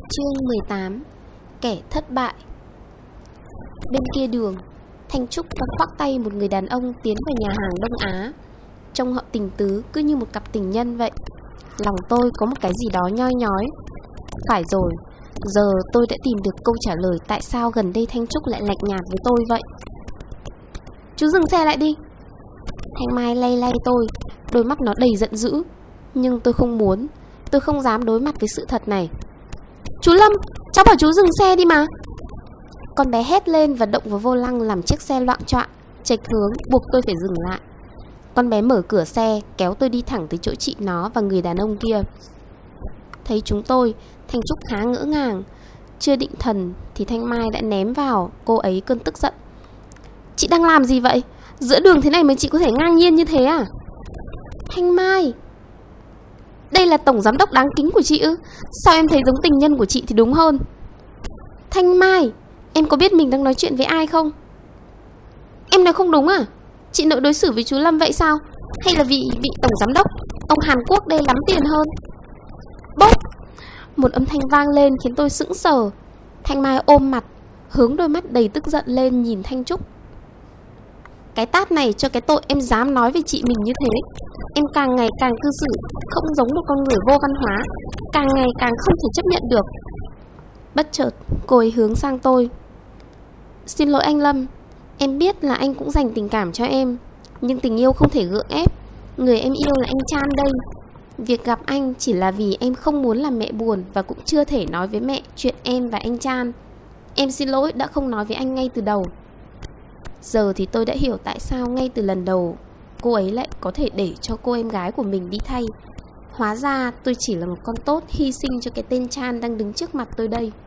Chương 18. Kẻ thất bại. Bên kia đường, Thanh Trúc đang khoác tay một người đàn ông tiến vào nhà hàng Đông Á. Trông họ tình tứ cứ như một cặp tình nhân vậy. Lòng tôi có một cái gì đó nhoi nhói. Phải rồi, giờ tôi đã tìm được câu trả lời tại sao gần đây Thanh Trúc lại lạnh nhạt với tôi vậy. Chú dừng xe lại đi. Thanh Mai lay lay tôi, đôi mắt nó đầy giận dữ. Nhưng tôi không muốn, tôi không dám đối mặt với sự thật này. Chú Lâm, cháu bảo chú dừng xe đi mà. Con bé hét lên và động vào vô lăng làm chiếc xe loạng choạng, chệch hướng buộc tôi phải dừng lại. Con bé mở cửa xe, kéo tôi đi thẳng tới chỗ chị nó và người đàn ông kia. Thấy chúng tôi, Thanh Trúc khá ngỡ ngàng. Chưa định thần thì Thanh Mai đã ném vào cô ấy cơn tức giận. Chị đang làm gì vậy? Giữa đường thế này mà chị có thể ngang nhiên như thế à? Thanh Mai, đây là tổng giám đốc đáng kính của chị ư? Sao em thấy giống tình nhân của chị thì đúng hơn. Thanh Mai, em có biết mình đang nói chuyện với ai không? Em nói không đúng à? Chị nỡ đối xử với chú Lâm vậy sao? Hay là vì bị tổng giám đốc ông Hàn Quốc đây lắm tiền hơn? Bốp! Một âm thanh vang lên khiến tôi sững sờ. Thanh Mai ôm mặt, hướng đôi mắt đầy tức giận lên nhìn Thanh Trúc. Cái tát này cho cái tội em dám nói với chị mình như thế. Em càng ngày càng cư xử không giống một con người vô văn hóa, càng ngày càng không thể chấp nhận được. Bất chợt cô ấy hướng sang tôi. Xin lỗi anh Lâm, em biết là anh cũng dành tình cảm cho em, nhưng tình yêu không thể gượng ép. Người em yêu là anh Chan đây. Việc gặp anh chỉ là vì em không muốn làm mẹ buồn, và cũng chưa thể nói với mẹ chuyện em và anh Chan. Em xin lỗi đã không nói với anh ngay từ đầu. Giờ thì tôi đã hiểu tại sao ngay từ lần đầu cô ấy lại có thể để cho cô em gái của mình đi thay. Hóa ra tôi chỉ là một con tốt hy sinh cho cái tên Chan đang đứng trước mặt tôi đây.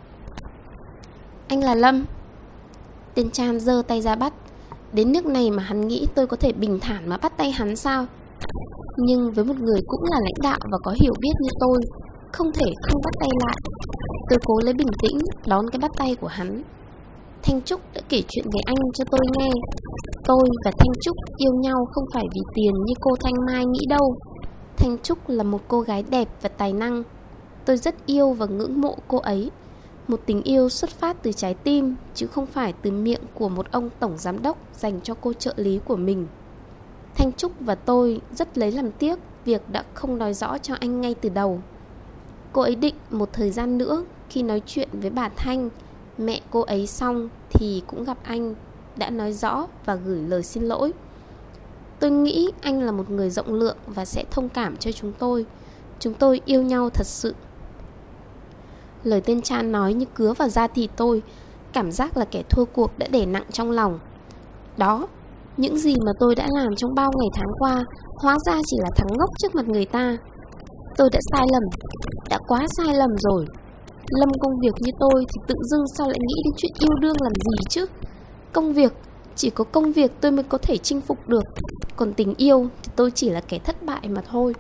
Anh là Lâm. Tên Chan giơ tay ra bắt. Đến nước này mà hắn nghĩ tôi có thể bình thản mà bắt tay hắn sao? Nhưng với một người cũng là lãnh đạo và có hiểu biết như tôi, không thể không bắt tay lại. Tôi cố lấy bình tĩnh đón cái bắt tay của hắn. Thanh Trúc đã kể chuyện về anh cho tôi nghe. Tôi và Thanh Trúc yêu nhau không phải vì tiền như cô Thanh Mai nghĩ đâu. Thanh Trúc là một cô gái đẹp và tài năng. Tôi rất yêu và ngưỡng mộ cô ấy. Một tình yêu xuất phát từ trái tim, chứ không phải từ miệng của một ông tổng giám đốc dành cho cô trợ lý của mình. Thanh Trúc và tôi rất lấy làm tiếc việc đã không nói rõ cho anh ngay từ đầu. Cô ấy định một thời gian nữa, khi nói chuyện với bà Thanh, mẹ cô ấy xong thì cũng gặp anh, đã nói rõ và gửi lời xin lỗi. Tôi nghĩ anh là một người rộng lượng và sẽ thông cảm cho chúng tôi. Chúng tôi yêu nhau thật sự. Lời tên Chan nói như cứa vào da thịt tôi. Cảm giác là kẻ thua cuộc đã đè nặng trong lòng. Đó, những gì mà tôi đã làm trong bao ngày tháng qua hóa ra chỉ là thằng ngốc trước mặt người ta. Tôi đã sai lầm, đã quá sai lầm rồi. Lâm công việc như tôi thì tự dưng sao lại nghĩ đến chuyện yêu đương làm gì chứ? Công việc, chỉ có công việc tôi mới có thể chinh phục được. Còn tình yêu thì tôi chỉ là kẻ thất bại mà thôi.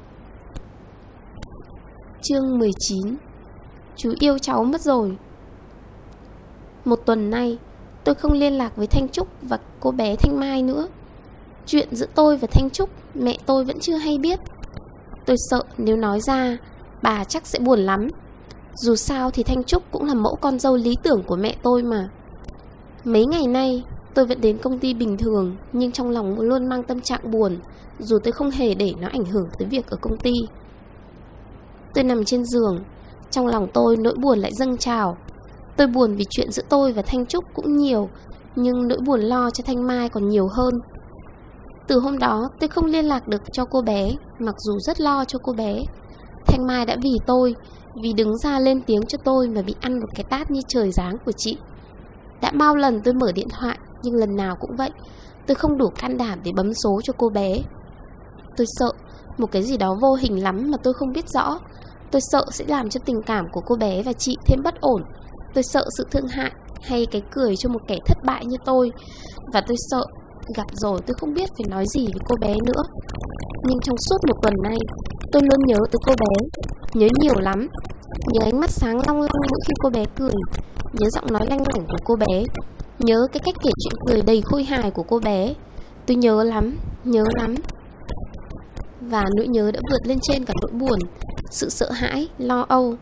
Chương 19. Chú yêu cháu mất rồi. Một tuần nay tôi không liên lạc với Thanh Trúc và cô bé Thanh Mai nữa. Chuyện giữa tôi và Thanh Trúc mẹ tôi vẫn chưa hay biết. Tôi sợ nếu nói ra bà chắc sẽ buồn lắm. Dù sao thì Thanh Trúc cũng là mẫu con dâu lý tưởng của mẹ tôi mà. Mấy ngày nay tôi vẫn đến công ty bình thường, nhưng trong lòng luôn mang tâm trạng buồn, dù tôi không hề để nó ảnh hưởng tới việc ở công ty. Tôi nằm trên giường, trong lòng tôi nỗi buồn lại dâng trào. Tôi buồn vì chuyện giữa tôi và Thanh Trúc cũng nhiều, nhưng nỗi buồn lo cho Thanh Mai còn nhiều hơn. Từ hôm đó tôi không liên lạc được cho cô bé, mặc dù rất lo cho cô bé. Thanh Mai đã vì tôi, vì đứng ra lên tiếng cho tôi mà bị ăn một cái tát như trời giáng của chị. Đã bao lần tôi mở điện thoại, nhưng lần nào cũng vậy. Tôi không đủ can đảm để bấm số cho cô bé. Tôi sợ một cái gì đó vô hình lắm mà tôi không biết rõ. Tôi sợ sẽ làm cho tình cảm của cô bé và chị thêm bất ổn. Tôi sợ sự thương hại hay cái cười cho một kẻ thất bại như tôi. Và tôi sợ gặp rồi tôi không biết phải nói gì với cô bé nữa. Nhưng trong suốt một tuần nay tôi luôn nhớ tới cô bé. Nhớ nhiều lắm. Nhớ ánh mắt sáng long lanh mỗi khi cô bé cười. Nhớ giọng nói lanh lảnh của cô bé. Nhớ cái cách kể chuyện cười đầy khôi hài của cô bé. Tôi nhớ lắm, nhớ lắm. Và nỗi nhớ đã vượt lên trên cả nỗi buồn, sự sợ hãi, lo âu.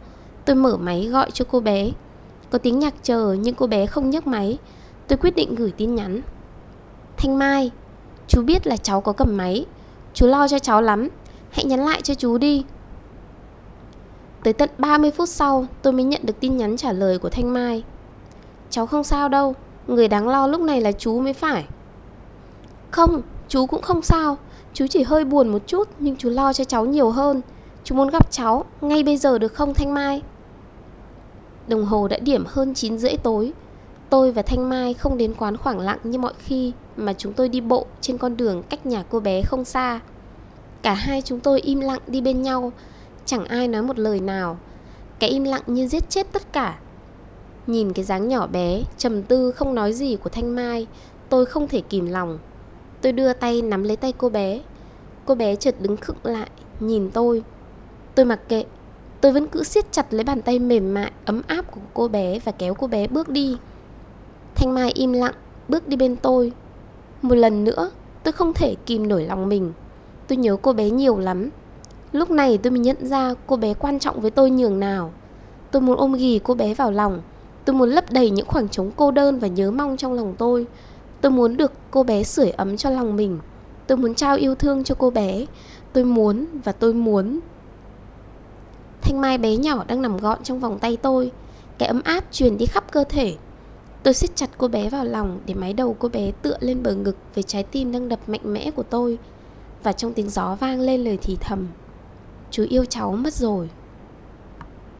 Tôi mở máy gọi cho cô bé. Có tiếng nhạc chờ nhưng cô bé không nhấc máy. Tôi quyết định gửi tin nhắn. Thanh Mai, chú biết là cháu có cầm máy. Chú lo cho cháu lắm. Hãy nhắn lại cho chú đi. Tới tận 30 phút sau tôi mới nhận được tin nhắn trả lời của Thanh Mai. Cháu không sao đâu. Người đáng lo lúc này là chú mới phải. Không, chú cũng không sao. Chú chỉ hơi buồn một chút, nhưng chú lo cho cháu nhiều hơn. Chú muốn gặp cháu ngay bây giờ được không Thanh Mai? Đồng hồ đã điểm hơn 9:30 tối. Tôi và Thanh Mai không đến quán Khoảng Lặng như mọi khi, mà chúng tôi đi bộ trên con đường cách nhà cô bé không xa. Cả hai chúng tôi im lặng đi bên nhau. Chẳng ai nói một lời nào. Cái im lặng như giết chết tất cả. Nhìn cái dáng nhỏ bé, trầm tư không nói gì của Thanh Mai, tôi không thể kìm lòng. Tôi đưa tay nắm lấy tay cô bé. Cô bé chợt đứng khựng lại, nhìn tôi. Tôi mặc kệ. Tôi vẫn cứ siết chặt lấy bàn tay mềm mại, ấm áp của cô bé và kéo cô bé bước đi. Thanh Mai im lặng, bước đi bên tôi. Một lần nữa, tôi không thể kìm nổi lòng mình. Tôi nhớ cô bé nhiều lắm. Lúc này tôi mới nhận ra cô bé quan trọng với tôi nhường nào. Tôi muốn ôm ghì cô bé vào lòng. Tôi muốn lấp đầy những khoảng trống cô đơn và nhớ mong trong lòng tôi. Tôi muốn được cô bé sưởi ấm cho lòng mình. Tôi muốn trao yêu thương cho cô bé. Tôi muốn và tôi muốn. Thanh Mai bé nhỏ đang nằm gọn trong vòng tay tôi. Cái ấm áp truyền đi khắp cơ thể. Tôi siết chặt cô bé vào lòng để mái đầu cô bé tựa lên bờ ngực với trái tim đang đập mạnh mẽ của tôi. Và trong tiếng gió vang lên lời thì thầm: Chú yêu cháu mất rồi.